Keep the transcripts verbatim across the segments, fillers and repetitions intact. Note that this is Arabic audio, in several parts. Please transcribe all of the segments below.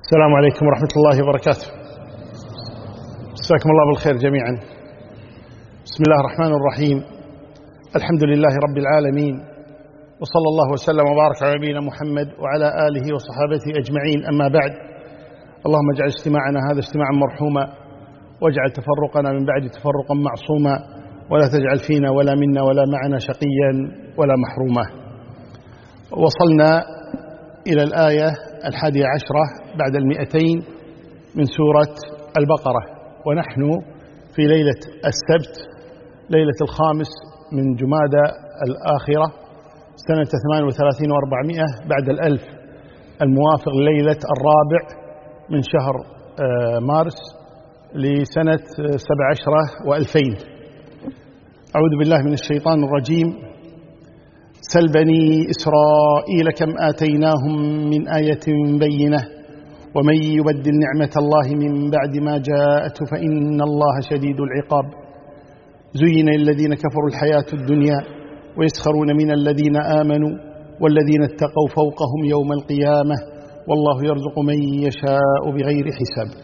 السلام عليكم ورحمة الله وبركاته. مساكم الله بالخير جميعا. بسم الله الرحمن الرحيم. الحمد لله رب العالمين، وصلى الله وسلم وبارك على نبينا محمد وعلى آله وصحابته أجمعين. أما بعد، اللهم اجعل اجتماعنا هذا اجتماعا مرحوما، واجعل تفرقنا من بعد تفرقا معصوما، ولا تجعل فينا ولا منا ولا معنا شقيا ولا محروما. وصلنا إلى الآية الحادية عشرة بعد المئتين من سورة البقرة، ونحن في ليلة السبت، ليلة الخامس من جمادى الآخرة سنة ثمان وثلاثين وأربعمائة بعد الألف، الموافق ليلة الرابع من شهر مارس لسنة سبع عشرة وألفين. أعوذ بالله من الشيطان الرجيم. سل بني إسرائيل كم آتيناهم من آية بينة ومن يبدل نعمة الله من بعد ما جاءته فإن الله شديد العقاب. زين للذين كفروا الحياة الدنيا ويسخرون من الذين آمنوا والذين اتقوا فوقهم يوم القيامة والله يرزق من يشاء بغير حساب.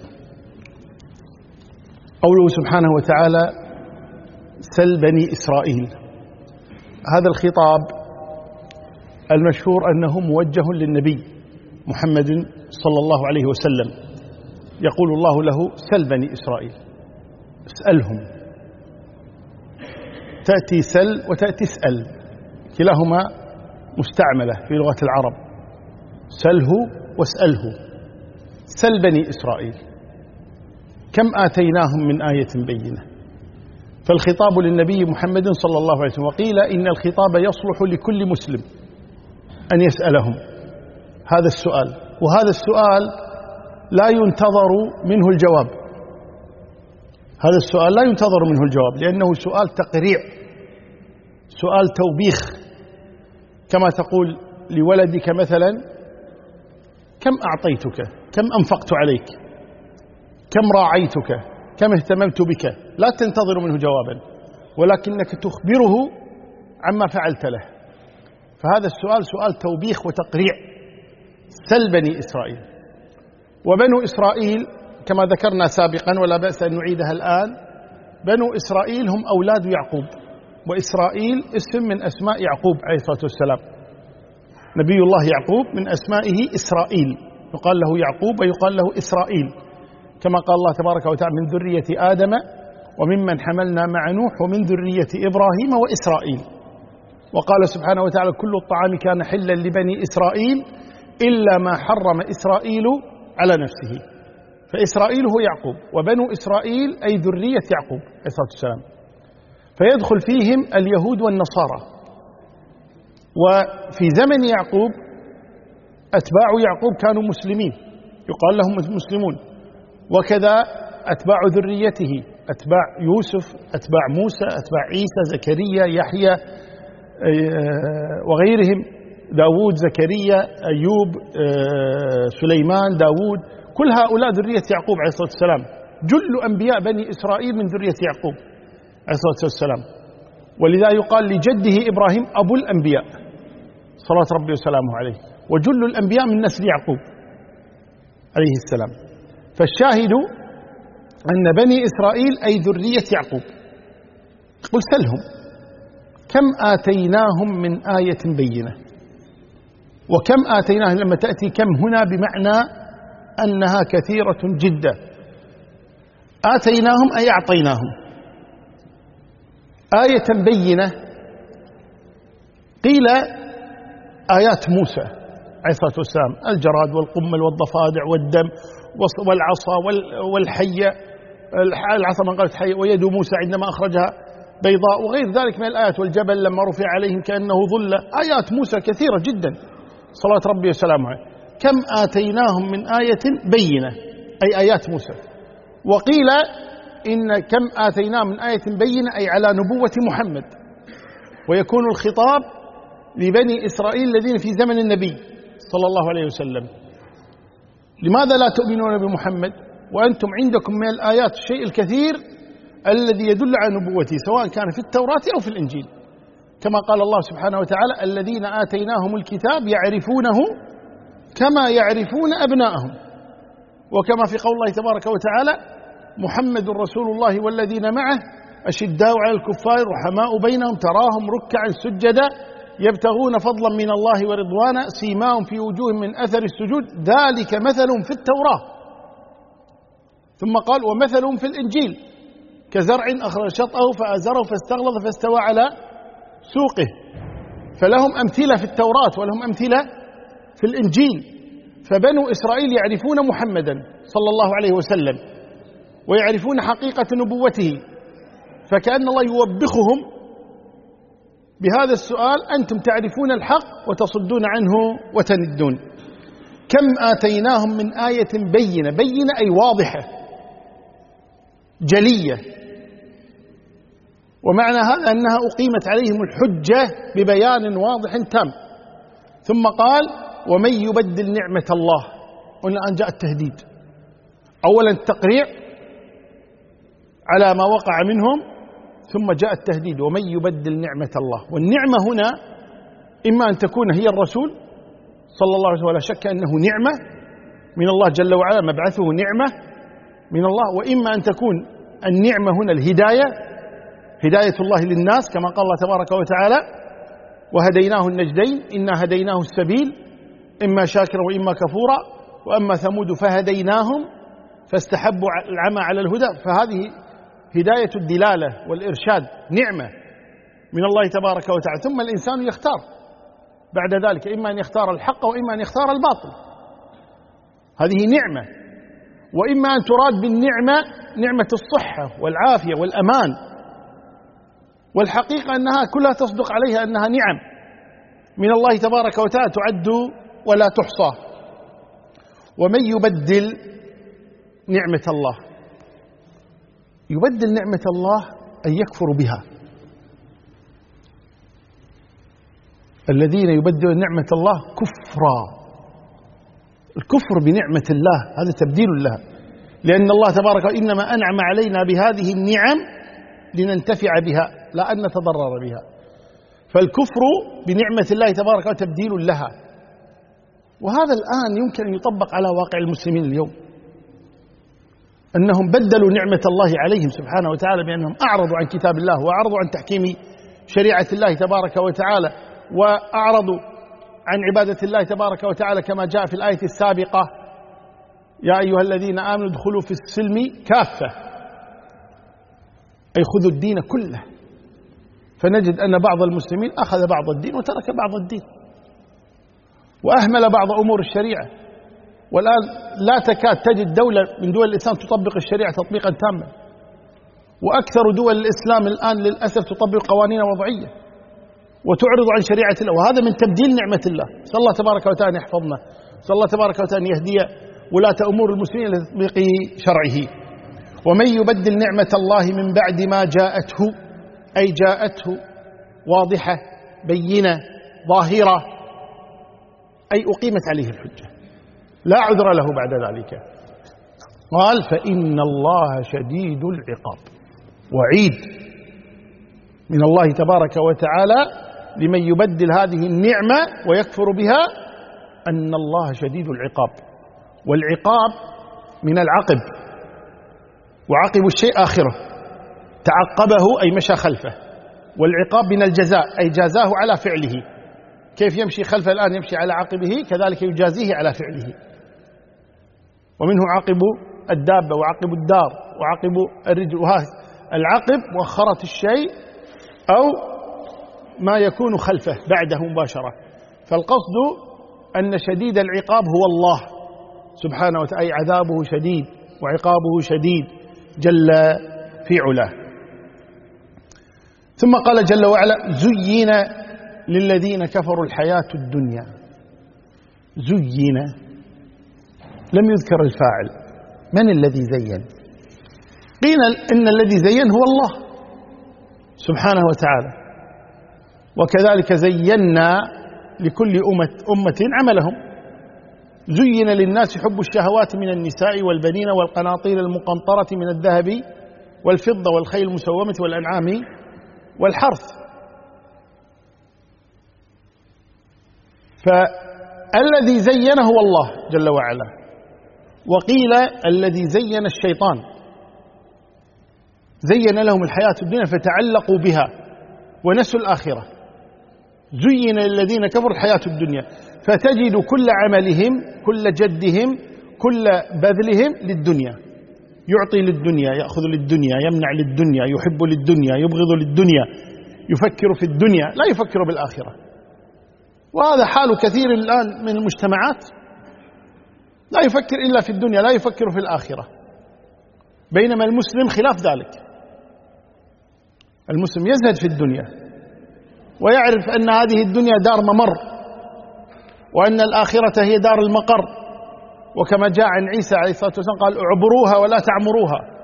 قوله سبحانه وتعالى سل بني إسرائيل، هذا الخطاب المشهور أنه موجه للنبي محمد صلى الله عليه وسلم. يقول الله له سل بني إسرائيل، اسألهم. تأتي سل وتأتي اسأل، كلاهما مستعملة في لغة العرب، سله واسأله. سل بني إسرائيل كم آتيناهم من آية بينة، فالخطاب للنبي محمد صلى الله عليه وسلم. وقيل إن الخطاب يصلح لكل مسلم أن يسألهم هذا السؤال، وهذا السؤال لا ينتظر منه الجواب، هذا السؤال لا ينتظر منه الجواب لأنه سؤال تقريع، سؤال توبيخ، كما تقول لولدك مثلا كم أعطيتك، كم أنفقت عليك، كم راعيتك، كم اهتممت بك. لا تنتظر منه جوابا، ولكنك تخبره عما فعلت له. فهذا السؤال سؤال توبيخ وتقريع. سل بني إسرائيل. وبنو إسرائيل كما ذكرنا سابقا ولا بأس أن نعيدها الآن، بنو إسرائيل هم أولاد يعقوب، وإسرائيل اسم من أسماء يعقوب عليه الصلاة والسلام. نبي الله يعقوب من أسمائه إسرائيل، يقال له يعقوب ويقال له إسرائيل، كما قال الله تبارك وتعالى من ذرية آدم وممن حملنا مع نوح ومن ذرية إبراهيم وإسرائيل. وقال سبحانه وتعالى كل الطعام كان حلا لبني إسرائيل إلا ما حرم إسرائيل على نفسه. فإسرائيل هو يعقوب، وبنو إسرائيل أي ذرية يعقوب عليه الصلاة والسلام، فيدخل فيهم اليهود والنصارى. وفي زمن يعقوب أتباع يعقوب كانوا مسلمين، يقال لهم مسلمون، وكذا أتباع ذريته، أتباع يوسف، أتباع موسى، أتباع عيسى، زكريا، يحيى وغيرهم، داود، زكريا، أيوب، سليمان، داود، كل هؤلاء ذرية يعقوب عليه الصلاة والسلام. جل أنبياء بني إسرائيل من ذرية يعقوب عليه الصلاة والسلام. ولذا يقال لجده إبراهيم أبو الأنبياء صلوات ربي وسلامه عليه، وجل الأنبياء من نسل يعقوب عليه السلام. فالشاهد أن بني إسرائيل أي ذرية يعقوب. قل سلهم كم آتيناهم من آية بينة. وكم آتيناهم لما تأتي كم هنا بمعنى أنها كثيرة جدا. آتيناهم أي أعطيناهم. آية بينة قيل آيات موسى عليه الصلاة والسلام، الجراد والقمل والضفادع والدم والعصا والحية، العصا من قالت حية، ويد موسى عندما أخرجها بيضاء، وغير ذلك من الآيات، والجبل لما رفع عليهم كأنه ظلة. آيات موسى كثيرة جدا صلوات ربي وسلامه عليه. كم آتيناهم من آية بينة أي آيات موسى. وقيل إن كم آتيناهم من آية بينة أي على نبوة محمد، ويكون الخطاب لبني إسرائيل الذين في زمن النبي صلى الله عليه وسلم. لماذا لا تؤمنون بمحمد وأنتم عندكم من الآيات الشيء الكثير الذي يدل على نبوته، سواء كان في التوراة أو في الإنجيل، كما قال الله سبحانه وتعالى الذين آتيناهم الكتاب يعرفونه كما يعرفون أبناءهم. وكما في قول الله تبارك وتعالى: محمد رسول الله والذين معه أشداء على الكفار رحماء بينهم تراهم ركعا سجدا يبتغون فضلا من الله ورضوانا سيماهم في وجوههم من أثر السجود ذلك مثلهم في التوراة. ثم قال: ومثلهم في الإنجيل كزرع أخرج شطأه فأزره فاستغلظ فاستوى على سوقه. فلهم أمثلة في التوراة ولهم أمثلة في الإنجيل. فبنو إسرائيل يعرفون محمدا صلى الله عليه وسلم ويعرفون حقيقة نبوته، فكأن الله يوبخهم بهذا السؤال: أنتم تعرفون الحق وتصدون عنه وتندون. كم آتيناهم من آية بينة، بينة أي واضحة جلية، ومعنى هذا أنها أقيمت عليهم الحجة ببيان واضح تام. ثم قال: ومن يبدل نعمة الله. قلنا أن جاء التهديد، أولا التقريع على ما وقع منهم، ثم جاء التهديد: ومن يبدل نعمة الله. والنعمة هنا إما أن تكون هي الرسول صلى الله عليه وسلم، ولا شك أنه نعمة من الله جل وعلا، مبعثه نعمة من الله، وإما أن تكون النعمة هنا الهداية، هداية الله للناس كما قال الله تبارك وتعالى: وهديناه النجدين إنا هديناه السبيل إما شاكرا وإما كفورا وأما ثمود فهديناهم فاستحبوا العمى على الهدى. فهذه هداية الدلالة والإرشاد، نعمة من الله تبارك وتعالى. ثم الإنسان يختار بعد ذلك، إما أن يختار الحق وإما أن يختار الباطل، هذه نعمة. وإما أن تراد بالنعمة نعمة الصحة والعافية والأمان، والحقيقة أنها كلها تصدق عليها أنها نعم من الله تبارك وتعالى تعد ولا تحصى. ومن يبدل نعمة الله، يبدل نعمة الله أن يكفر بها. الذين يبدلون نعمة الله كفرا، الكفر بنعمة الله هذا تبديل لها، لأن الله تبارك إنما أنعم علينا بهذه النعم لننتفع بها لا أن نتضرر بها. فالكفر بنعمة الله تبارك وتبديل لها. وهذا الآن يمكن أن يطبق على واقع المسلمين اليوم، أنهم بدلوا نعمة الله عليهم سبحانه وتعالى بأنهم أعرضوا عن كتاب الله وأعرضوا عن تحكيم شريعة الله تبارك وتعالى، وأعرضوا عن عبادة الله تبارك وتعالى كما جاء في الآية السابقة: يا أيها الذين آمنوا ادخلوا في السلم كافة، أي خذوا الدين كله. فنجد أن بعض المسلمين أخذ بعض الدين وترك بعض الدين، وأهمل بعض أمور الشريعة. والآن لا تكاد تجد دولة من دول الإسلام تطبق الشريعة تطبيقا تاما، وأكثر دول الإسلام الآن للأسف تطبق قوانين وضعية وتعرض عن شريعة الله، وهذا من تبديل نعمة الله. صلى الله تبارك وتعالى أن يحفظنا، صلى الله تبارك وتعالى أن يهدي ولاة أمور المسلمين لتطبيق شرعه. ومن يبدل نعمة الله من بعد ما جاءته، أي جاءته واضحة بينة ظاهرة، أي أقيمت عليه الحجة لا عذر له بعد ذلك. قال: فإن الله شديد العقاب. وعيد من الله تبارك وتعالى لمن يبدل هذه النعمة ويكفر بها أن الله شديد العقاب. والعقاب من العقب، وعقب الشيء آخره، تعقبه أي مشى خلفه. والعقاب من الجزاء أي جازاه على فعله، كيف يمشي خلفه الآن يمشي على عقبه كذلك يجازيه على فعله. ومنه عقب الدابة وعقب الدار وعقب الرجل. وهذا العقب مؤخرة الشيء أو ما يكون خلفه بعده مباشرة. فالقصد أن شديد العقاب هو الله سبحانه وتعالى، أي عذابه شديد وعقابه شديد جل في علاه. ثم قال جل وعلا: زين للذين كفروا الحياة الدنيا. زين، لم يذكر الفاعل، من الذي زين؟ قيل إن الذي زين هو الله سبحانه وتعالى. وكذلك زينا لكل أمة أمة عملهم. زين للناس حب الشهوات من النساء والبنين والقناطير المقنطرة من الذهب والفضة والخيل المسومة والأنعام والحرث. فالذي زين هو الله جل وعلا، وقيل الذي زين الشيطان، زين لهم الحياة الدنيا فتعلقوا بها ونسوا الآخرة. زين للذين كفروا الحياة الدنيا، فتجد كل عملهم كل جدهم كل بذلهم للدنيا، يعطي للدنيا، يأخذ للدنيا، يمنع للدنيا، يحب للدنيا، يبغض للدنيا، يفكر في الدنيا لا يفكر بالآخرة. وهذا حال كثير الآن من المجتمعات، لا يفكر إلا في الدنيا، لا يفكر في الآخرة. بينما المسلم خلاف ذلك، المسلم يزهد في الدنيا ويعرف أن هذه الدنيا دار ممر، وأن الآخرة هي دار المقر، وكما جاء عن عيسى عليه الصلاة والسلام قال اعبروها ولا تعمروها.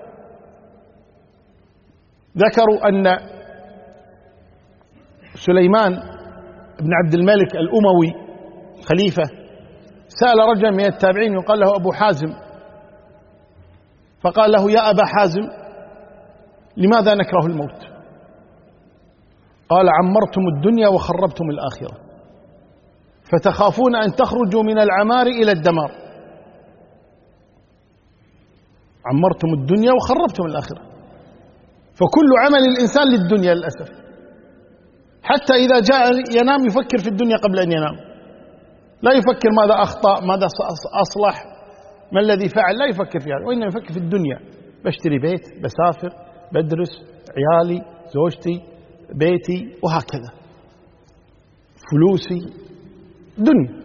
ذكروا أن سليمان بن عبد الملك الأموي خليفة سأل رجلا من التابعين يقال له أبو حازم، فقال له يا أبا حازم لماذا نكره الموت؟ قال عمرتم الدنيا وخربتم الآخرة، فتخافون أن تخرجوا من العمار إلى الدمار. عمرتم الدنيا وخربتم الآخرة، فكل عمل الإنسان للدنيا للأسف، حتى إذا جاء ينام يفكر في الدنيا قبل أن ينام، لا يفكر ماذا أخطأ، ماذا أصلح، ما الذي فعل، لا يفكر في هذا، وإنما يفكر في الدنيا. بشتري بيت، بسافر، بدرس، عيالي، زوجتي، بيتي، وهكذا، فلوسي، دنيا.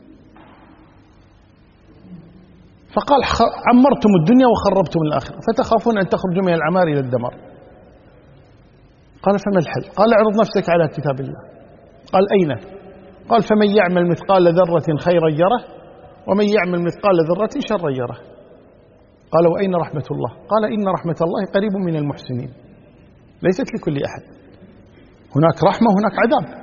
فقال عمرتم الدنيا وخربتم الآخرة، فتخافون أن تخرجوا من العمار إلى الدمار. قال فما الحل؟ قال اعرض نفسك على كتاب الله. قال أين؟ قال فمن يعمل مثقال ذرة خيرا يره، ومن يعمل مثقال ذرة شرا يره. قال وأين رحمة الله؟ قال إن رحمة الله قريب من المحسنين، ليست لكل أحد، هناك رحمة وهناك عذاب.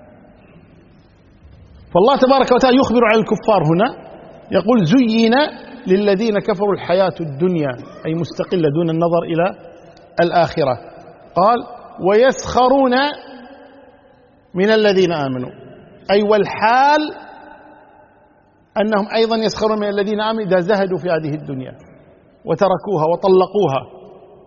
فالله تبارك وتعالى يخبر عن الكفار هنا، يقول زين للذين كفروا الحياة الدنيا، أي مستقلة دون النظر إلى الآخرة. قال ويسخرون من الذين آمنوا، أي والحال أنهم أيضا يسخرون من الذين آمنوا إذا زهدوا في هذه الدنيا وتركوها وطلقوها،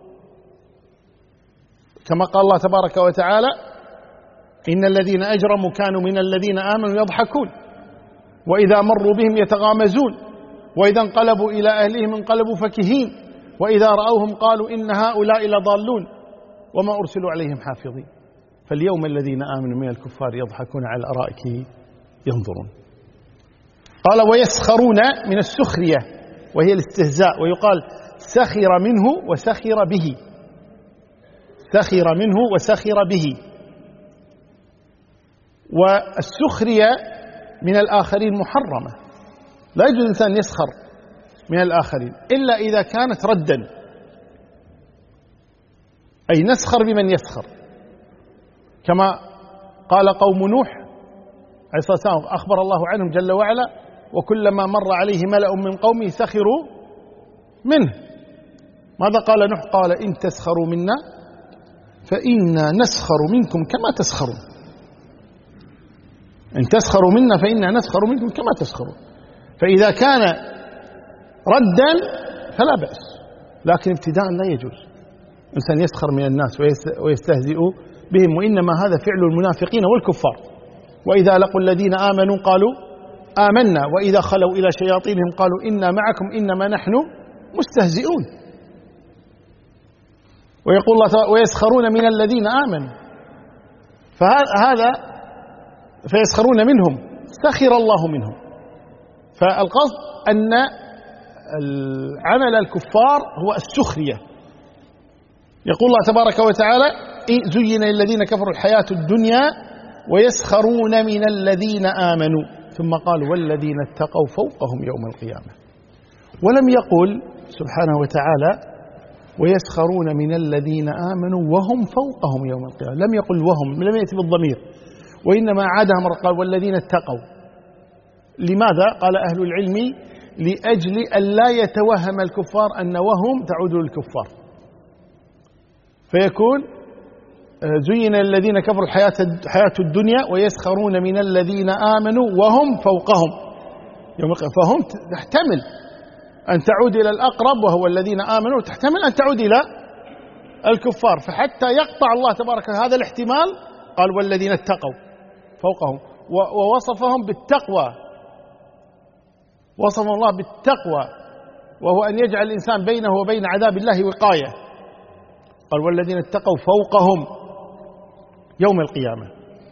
كما قال الله تبارك وتعالى إن الذين أجرموا كانوا من الذين آمنوا يضحكون وإذا مروا بهم يتغامزون وإذا انقلبوا إلى أهلهم انقلبوا فكهين وإذا رأوهم قالوا إن هؤلاء لضالون وما أرسلوا عليهم حافظين. فاليوم الذين آمنوا من الكفار يضحكون على الأرائك ينظرون. قال ويسخرون من السخرية وهي الاستهزاء، ويقال سخر منه وسخر به، سخر منه وسخر به. والسخرية من الآخرين محرمة، لا يجوز الإنسان يسخر من الآخرين إلا إذا كانت ردا، أي نسخر بمن يسخر، كما قال قوم نوح عليه الصلاة والسلام أخبر الله عنهم جل وعلا وكلما مر عليه ملأ من قومه سخروا منه. ماذا قال نوح؟ قال إن تسخروا منا فإنا نسخر منكم كما تسخرون، إن تسخروا منا فإنا نسخر منكم كما تسخرون. فإذا كان ردا فلا بأس، لكن ابتداء لا يجوز إنسان يسخر من الناس ويستهزئ بهم، وإنما هذا فعل المنافقين والكفار. وإذا لقوا الذين آمنوا قالوا آمنا وإذا خلوا إلى شياطينهم قالوا إنا معكم إنما نحن مستهزئون. ويقول الله ويسخرون من الذين آمنوا، فهذا فيسخرون منهم سخر الله منهم. فالقصد أن عمل الكفار هو السخرية. يقول الله تبارك وتعالى زين للذين كفروا الحياة الدنيا ويسخرون من الذين آمنوا، ثم قال والذين اتقوا فوقهم يوم القيامة. ولم يقل سبحانه وتعالى ويسخرون من الذين آمنوا وهم فوقهم يوم القيامة، لم يقل وهم، لم يأتي بالضمير، وإنما عادها مرة قال والذين اتقوا. لماذا؟ قال أهل العلم لأجل أن لا يتوهم الكفار أن وهم تعود للكفار، فيكون زين الذين كفروا الحياة الدنيا ويسخرون من الذين آمنوا وهم فوقهم يوم القيامة، فهم تحتمل أن تعود إلى الأقرب وهو الذين آمنوا، تحتمل أن تعود إلى الكفار. فحتى يقطع الله تبارك هذا الاحتمال قال والذين اتقوا فوقهم، ووصفهم بالتقوى، وصف الله بالتقوى وهو أن يجعل الإنسان بينه وبين عذاب الله وقاية. قال والذين اتقوا فوقهم يوم القيامة.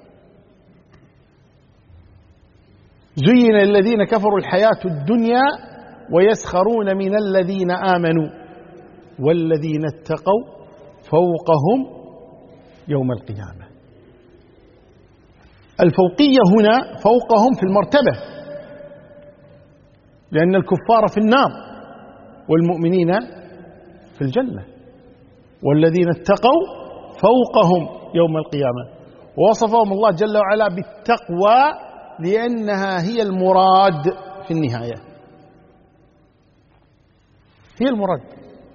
زين للذين كفروا الحياة الدنيا ويسخرون من الذين آمنوا والذين اتقوا فوقهم يوم القيامة. الفوقية هنا فوقهم في المرتبة، لأن الكفار في النار والمؤمنين في الجنة. والذين اتقوا فوقهم يوم القيامة، ووصفهم الله جل وعلا بالتقوى لأنها هي المراد في النهاية، هي المراد.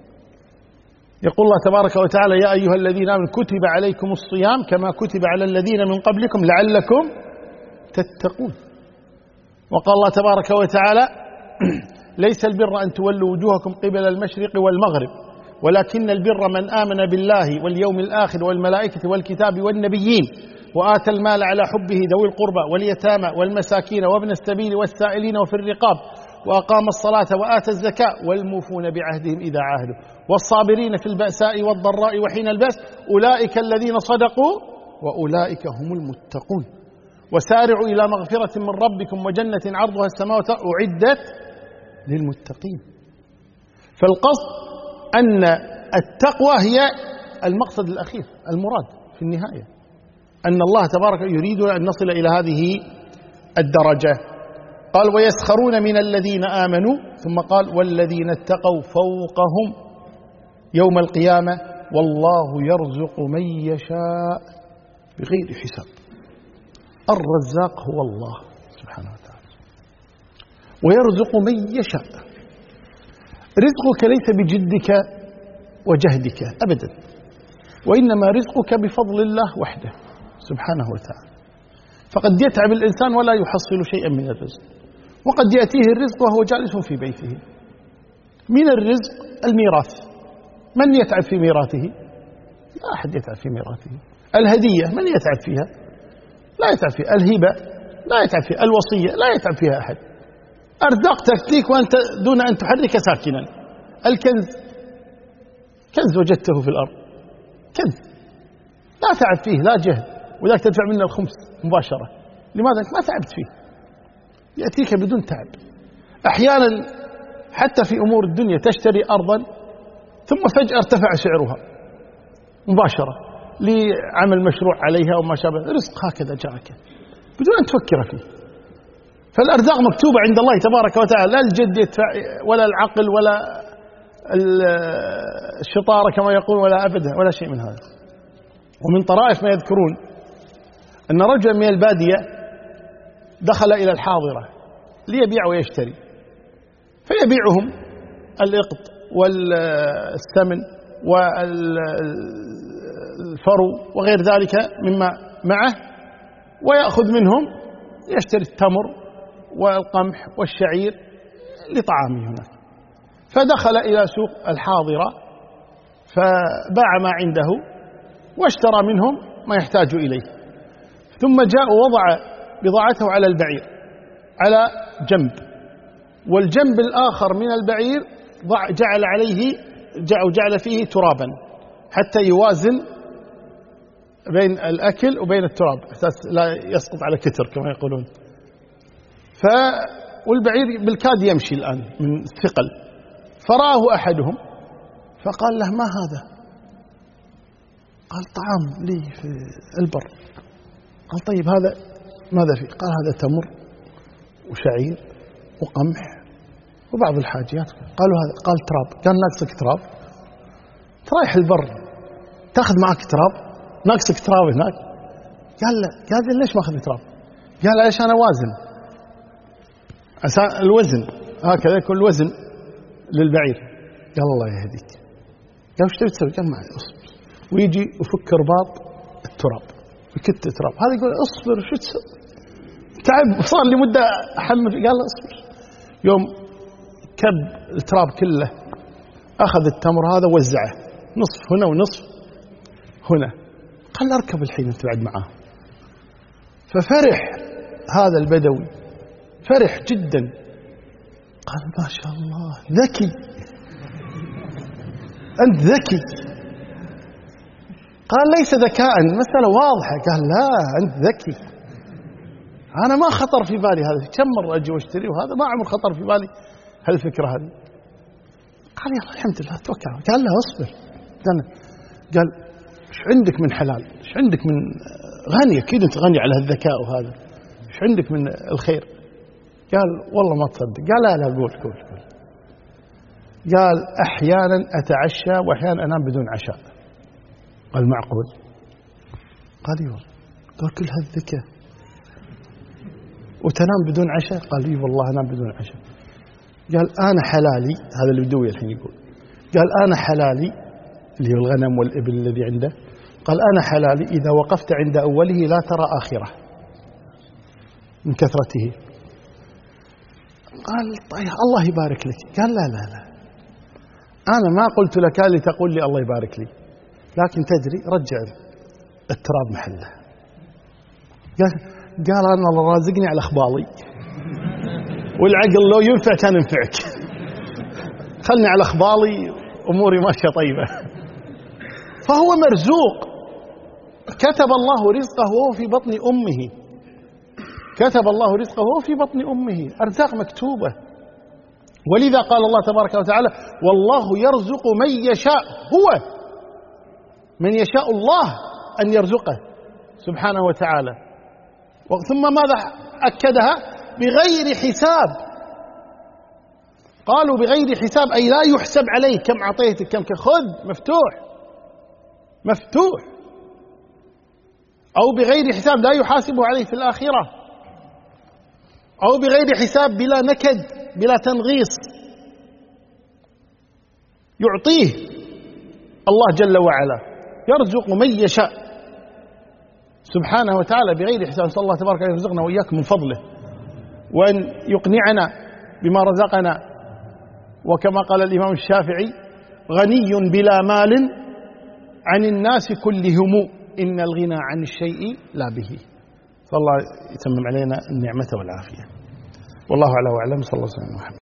يقول الله تبارك وتعالى يا أيها الذين آمنوا كتب عليكم الصيام كما كتب على الذين من قبلكم لعلكم تتقون. وقال الله تبارك وتعالى ليس البر أن تولوا وجوهكم قبل المشرق والمغرب ولكن البر من آمن بالله واليوم الآخر والملائكة والكتاب والنبيين وآتى المال على حبه ذوي القربى واليتامى والمساكين وابن السبيل والسائلين وفي الرقاب وأقام الصلاة وآتى الزكاة والموفون بعهدهم إذا عاهدوا والصابرين في البأساء والضراء وحين البأس أولئك الذين صدقوا وأولئك هم المتقون. وسارعوا إلى مغفرة من ربكم وجنة عرضها السماوات أعدت للمتقين. فالقصد أن التقوى هي المقصد الأخير المراد في النهاية، أن الله تبارك يريد أن نصل إلى هذه الدرجة. قال ويسخرون من الذين آمنوا، ثم قال والذين اتقوا فوقهم يوم القيامة والله يرزق من يشاء بغير حساب. الرزاق هو الله سبحانه وتعالى، ويرزق من يشاء. رزقك ليس بجدك وجهدك أبدا، وإنما رزقك بفضل الله وحده سبحانه وتعالى. فقد يتعب الإنسان ولا يحصل شيئا من الرزق، وقد يأتيه الرزق وهو جالس في بيته. من الرزق الميراث، من يتعب في ميراثه؟ لا أحد يتعب في ميراثه. الهدية من يتعب فيها؟ لا يتعب فيها. الهبة لا يتعب فيها. الوصية لا يتعب فيها أحد. أرزاق تأتيك وأنت دون أن تحرك ساكنا. الكنز، كنز وجدته في الأرض، كنز لا تعب فيه لا جهد، وذاك تدفع منه الخمس مباشرة. لماذا؟ ما تعبت فيه، يأتيك بدون تعب. أحيانا حتى في أمور الدنيا تشتري أرضا ثم فجأة ارتفع سعرها مباشرة لعمل مشروع عليها وما شابه. رزق هكذا جاءك بدون أن تفكر فيه. فالأرزاق مكتوبة عند الله تبارك وتعالى، لا الجد يدفع ولا العقل ولا الشطارة كما يقول ولا أبدا ولا شيء من هذا. ومن طرائف ما يذكرون أن رجلا من البادية دخل إلى الحاضرة ليبيع ويشتري، فيبيعهم الإقط والثمن والفرو وغير ذلك مما معه، ويأخذ منهم يشتري التمر والقمح والشعير لطعامه هناك. فدخل إلى سوق الحاضرة فباع ما عنده واشترى منهم ما يحتاج إليه، ثم جاء ووضع بضاعته على البعير على جنب، والجنب الآخر من البعير جعل عليه جعل فيه ترابا حتى يوازن بين الأكل وبين التراب أساس لا يسقط على كتر كما يقولون. ف والبعير بالكاد يمشي الآن من الثقل، فرآه أحدهم فقال له ما هذا؟ قال طعام لي في البر. قال طيب هذا ماذا فيه؟ قال هذا تمر وشعير وقمح وبعض الحاجيات. قالوا هذا؟ قال تراب. قال ناقصك تراب؟ ترايح البر تاخذ معك تراب؟ ناقصك تراب هناك؟ قال لا. قال ليش ما أخذ تراب؟ قال علشان أوازن، عشان الوزن هكذا يكون الوزن للبعير. قال الله يهديك. قال وش تبي تسوي؟ قال معي اصبر. ويجي وفك رباط التراب ويكت التراب. هذا يقول اصبر شو تسوي؟ تعب صار لي مدة أحمل. قال اصبر. يوم كب التراب كله، أخذ التمر هذا وزعه نصف هنا ونصف هنا، قال اركب الحين انت بعد معاه. ففرح هذا البدوي، فرح جدا، قال ما شاء الله ذكي، أنت ذكي. قال ليس ذكاء، مسألة واضحة. قال لا أنت ذكي، أنا ما خطر في بالي هذا، كم مرة أجي واشتري وهذا ما عمر خطر في بالي هالفكرة هذه. قال يلا الحمد لله توكل. قال له اصبر. قال ايش عندك من حلال، ايش عندك من غني، اكيد انت غني على هالذكاء وهذا، ايش عندك من الخير؟ قال والله ما تصدق. قال لا لا قول قول قول. قال احيانا اتعشى واحيانا انام بدون عشاء. قال معقول؟ قال اي والله. قال كل هالذكاء وتنام بدون عشاء؟ قال اي والله انام بدون عشاء. قال انا حلالي، هذا اللي بدوي الحين يقول، قال انا حلالي اللي هو الغنم والإبل الذي عنده، قال أنا حلالي إذا وقفت عند أوله لا ترى آخره من كثرته. قال طيب الله يبارك لك. قال لا لا لا أنا ما قلت لك لتقول لي الله يبارك لي، لكن تدري رجع التراب محله. قال قال أنا الله رازقني على أخبالي، والعقل لو ينفع كان ينفعك، خلني على أخبالي أموري ماشية طيبة. فهو مرزوق، كتب الله رزقه وهو في بطن أمه، كتب الله رزقه وهو في بطن أمه، أرزاق مكتوبة. ولذا قال الله تبارك وتعالى والله يرزق من يشاء، هو من يشاء الله أن يرزقه سبحانه وتعالى. ثم ماذا أكدها؟ بغير حساب. قالوا بغير حساب أي لا يحسب عليه كم أعطيتك كم، خذ مفتوح مفتوح. أو بغير حساب لا يحاسبه عليه في الآخرة، أو بغير حساب بلا نكد بلا تنغيص، يعطيه الله جل وعلا، يرزق من يشاء سبحانه وتعالى بغير حساب. نسأل الله تبارك أن يرزقنا وإياكم من فضله، وأن يقنعنا بما رزقنا. وكما قال الإمام الشافعي غني بلا مال عن الناس كلهم، إن الغنى عن الشيء لا به. صلى الله يتمم علينا النعمة والعافية. والله أعلى وأعلم. صلى الله عليه وسلم.